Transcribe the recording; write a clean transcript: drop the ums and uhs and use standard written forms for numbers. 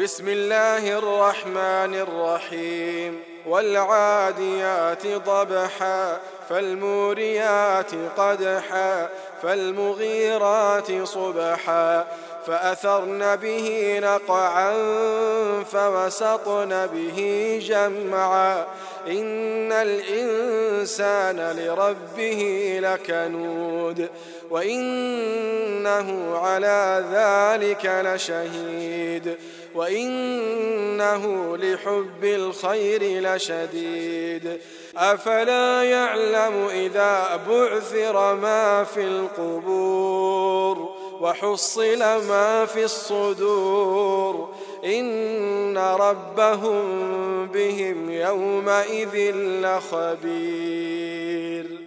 بسم الله الرحمن الرحيم والعاديات ضبحا فالموريات قدحا فالمغيرات صبحا فأثرن به نقعا فوسطن به جمعا إن الإنسان لربه لكنود وإنه على ذلك لشهيد وإنه لحب الخير لشديد أفلا يعلم إذا بعثر ما في القبور وحصل ما في الصدور إن ربهم بهم يومئذ لخبير.